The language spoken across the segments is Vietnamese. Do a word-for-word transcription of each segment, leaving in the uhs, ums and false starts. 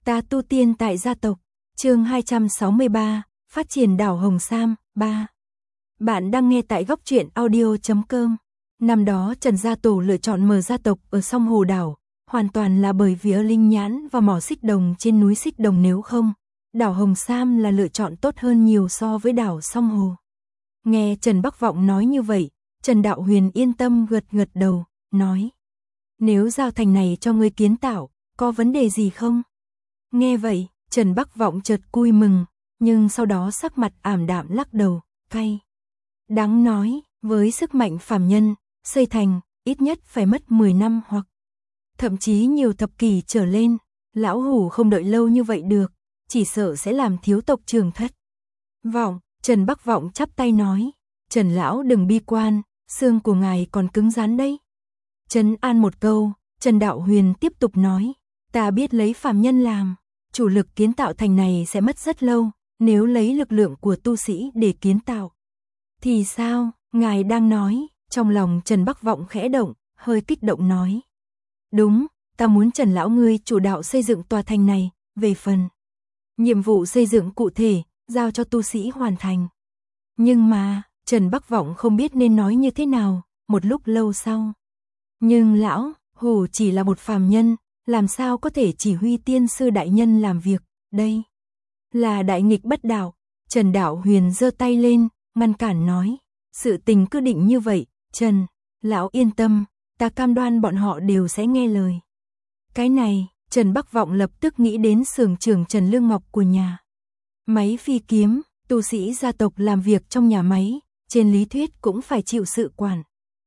Ta tu tiên tại gia tộc, chương hai trăm sáu mươi ba, phát triển đảo Hồng Sam, ba. Bạn đang nghe tại góc truyện audio chấm com. Năm đó Trần Gia Tổ lựa chọn mở gia tộc ở song Hồ Đảo, hoàn toàn là bởi vì linh nhãn và mỏ xích đồng trên núi xích đồng, nếu không, đảo Hồng Sam là lựa chọn tốt hơn nhiều so với đảo song Hồ. Nghe Trần Bắc Vọng nói như vậy, Trần Đạo Huyền yên tâm gật gật đầu, nói: Nếu giao thành này cho ngươi kiến tạo, có vấn đề gì không? Nghe vậy, Trần Bắc Vọng chợt vui mừng, nhưng sau đó sắc mặt ảm đạm lắc đầu, cay. Đáng nói, với sức mạnh phàm nhân, xây thành, ít nhất phải mất mười năm hoặc thậm chí nhiều thập kỷ trở lên, lão hủ không đợi lâu như vậy được, chỉ sợ sẽ làm thiếu tộc trưởng thất vọng. Trần Bắc Vọng chắp tay nói: Trần lão đừng bi quan, xương của ngài còn cứng rắn đấy. Trấn an một câu, Trần Đạo Huyền tiếp tục nói: Ta biết lấy phàm nhân làm chủ lực kiến tạo thành này sẽ mất rất lâu, nếu lấy lực lượng của tu sĩ để kiến tạo thì sao? Ngài đang nói? Trong lòng Trần Bắc Vọng khẽ động, hơi kích động nói: Đúng, ta muốn Trần lão ngươi chủ đạo xây dựng tòa thành này, về phần nhiệm vụ xây dựng cụ thể, giao cho tu sĩ hoàn thành. Nhưng mà, Trần Bắc Vọng không biết nên nói như thế nào, một lúc lâu sau. Nhưng lão hủ chỉ là một phàm nhân, làm sao có thể chỉ huy tiên sư đại nhân làm việc, đây là đại nghịch bất đạo. Trần Đạo Huyền giơ tay lên, ngăn cản nói: Sự tình cứ định như vậy, Trần lão yên tâm, ta cam đoan bọn họ đều sẽ nghe lời. Cái này, Trần Bắc Vọng lập tức nghĩ đến xưởng trưởng Trần Lương Ngọc của nhà máy phi kiếm, tu sĩ gia tộc làm việc trong nhà máy, trên lý thuyết cũng phải chịu sự quản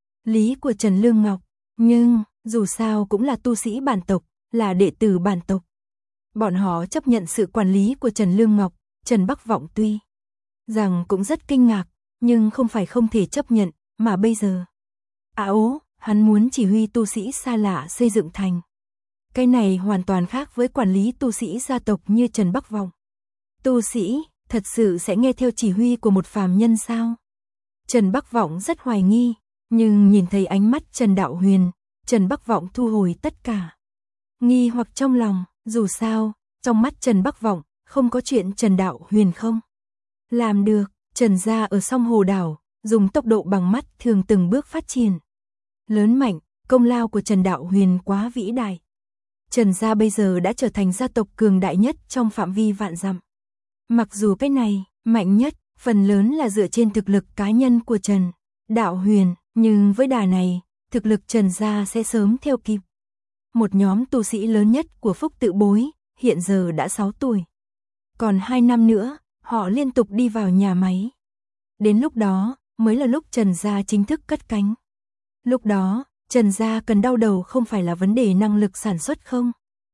lý của Trần Lương Ngọc, nhưng dù sao cũng là tu sĩ bản tộc, là đệ tử bản tộc. Bọn họ chấp nhận sự quản lý của Trần Lương Ngọc. Trần Bắc Vọng tuy rằng cũng rất kinh ngạc, nhưng không phải không thể chấp nhận, mà bây giờ à ố, hắn muốn chỉ huy tu sĩ xa lạ xây dựng thành. Cái này hoàn toàn khác với quản lý tu sĩ gia tộc như Trần Bắc Vọng. Tu sĩ thật sự sẽ nghe theo chỉ huy của một phàm nhân sao? Trần Bắc Vọng rất hoài nghi, nhưng nhìn thấy ánh mắt Trần Đạo Huyền, Trần Bắc Vọng thu hồi tất cả nghi hoặc trong lòng. Dù sao, trong mắt Trần Bắc Vọng, không có chuyện Trần Đạo Huyền không làm được. Trần gia ở song Hồ Đảo, dùng tốc độ bằng mắt thường từng bước phát triển lớn mạnh, công lao của Trần Đạo Huyền quá vĩ đại. Trần gia bây giờ đã trở thành gia tộc cường đại nhất trong phạm vi vạn dặm. Mặc dù cái này, mạnh nhất, phần lớn là dựa trên thực lực cá nhân của Trần Đạo Huyền, nhưng với đà này, thực lực Trần gia sẽ sớm theo kịp. Một nhóm tu sĩ lớn nhất của Phúc Tự Bối, hiện giờ đã sáu tuổi. Còn hai năm nữa, họ liên tục đi vào nhà máy. Đến lúc đó, mới là lúc Trần gia chính thức cất cánh. Lúc đó, Trần gia cần đau đầu không phải là vấn đề năng lực sản xuất không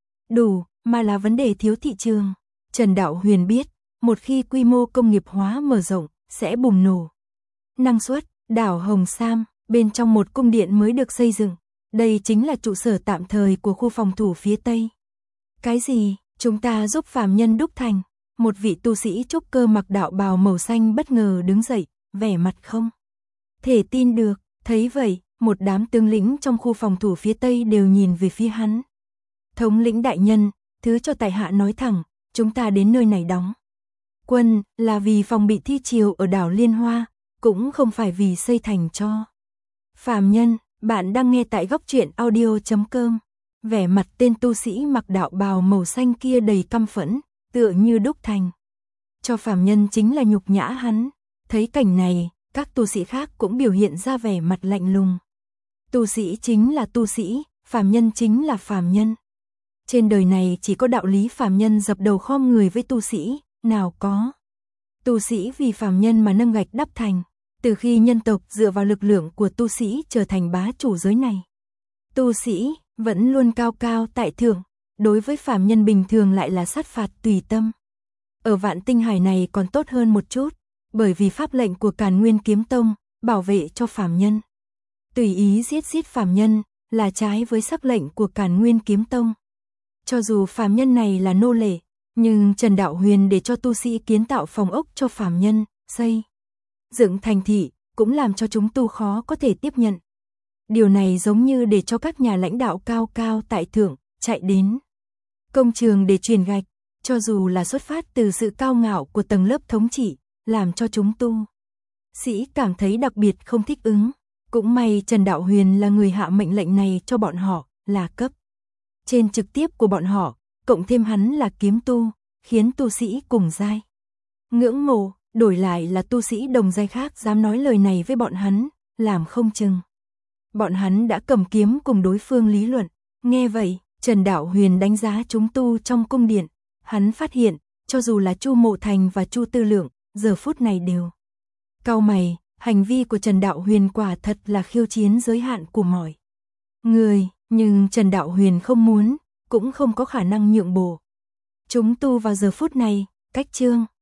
đủ, mà là vấn đề thiếu thị trường. Trần Đạo Huyền biết, một khi quy mô công nghiệp hóa mở rộng, sẽ bùng nổ năng suất. Đảo Hồng Sam, bên trong một cung điện mới được xây dựng. Đây chính là trụ sở tạm thời của khu phòng thủ phía Tây. Cái gì? Chúng ta giúp phàm nhân đúc thành. Một vị tu sĩ trúc cơ mặc đạo bào màu xanh bất ngờ đứng dậy, vẻ mặt không thể tin được. Thấy vậy, một đám tướng lĩnh trong khu phòng thủ phía Tây đều nhìn về phía hắn. Thống lĩnh đại nhân, thứ cho tại hạ nói thẳng, chúng ta đến nơi này đóng quân là vì phòng bị thi triều ở đảo Liên Hoa, cũng không phải vì xây thành cho phàm nhân. Bạn đang nghe tại góc truyện audio chấm com. Vẻ mặt tên tu sĩ mặc đạo bào màu xanh kia đầy căm phẫn, tựa như đúc thành cho phàm nhân chính là nhục nhã hắn. Thấy cảnh này, các tu sĩ khác cũng biểu hiện ra vẻ mặt lạnh lùng. Tu sĩ chính là tu sĩ, phàm nhân chính là phàm nhân. Trên đời này chỉ có đạo lý phàm nhân dập đầu khom người với tu sĩ, nào có tu sĩ vì phàm nhân mà nâng gạch đắp thành. Từ khi nhân tộc dựa vào lực lượng của tu sĩ trở thành bá chủ giới này, tu sĩ vẫn luôn cao cao tại thượng, đối với phàm nhân bình thường lại là sát phạt tùy tâm. Ở Vạn Tinh Hải này còn tốt hơn một chút, bởi vì pháp lệnh của Càn Nguyên Kiếm Tông bảo vệ cho phàm nhân. Tùy ý giết giết phàm nhân là trái với sắc lệnh của Càn Nguyên Kiếm Tông. Cho dù phàm nhân này là nô lệ, nhưng Trần Đạo Huyền để cho tu sĩ kiến tạo phòng ốc cho phàm nhân, xây dựng thành thị, cũng làm cho chúng tu khó có thể tiếp nhận. Điều này giống như để cho các nhà lãnh đạo cao cao tại thượng chạy đến công trường để truyền gạch, cho dù là xuất phát từ sự cao ngạo của tầng lớp thống trị, làm cho chúng tu sĩ cảm thấy đặc biệt không thích ứng. Cũng may Trần Đạo Huyền là người hạ mệnh lệnh này cho bọn họ, là cấp trên trực tiếp của bọn họ, cộng thêm hắn là kiếm tu, khiến tu sĩ cùng giai ngưỡng mộ, đổi lại là tu sĩ đồng giai khác dám nói lời này với bọn hắn, làm không chừng bọn hắn đã cầm kiếm cùng đối phương lý luận. Nghe vậy, Trần Đạo Huyền đánh giá chúng tu trong cung điện, hắn phát hiện, cho dù là Chu Mộ Thành và Chu Tư Lượng, giờ phút này đều cau mày, hành vi của Trần Đạo Huyền quả thật là khiêu chiến giới hạn của mọi người, nhưng Trần Đạo Huyền không muốn, cũng không có khả năng nhượng bộ. Chúng tu vào giờ phút này, cách Trương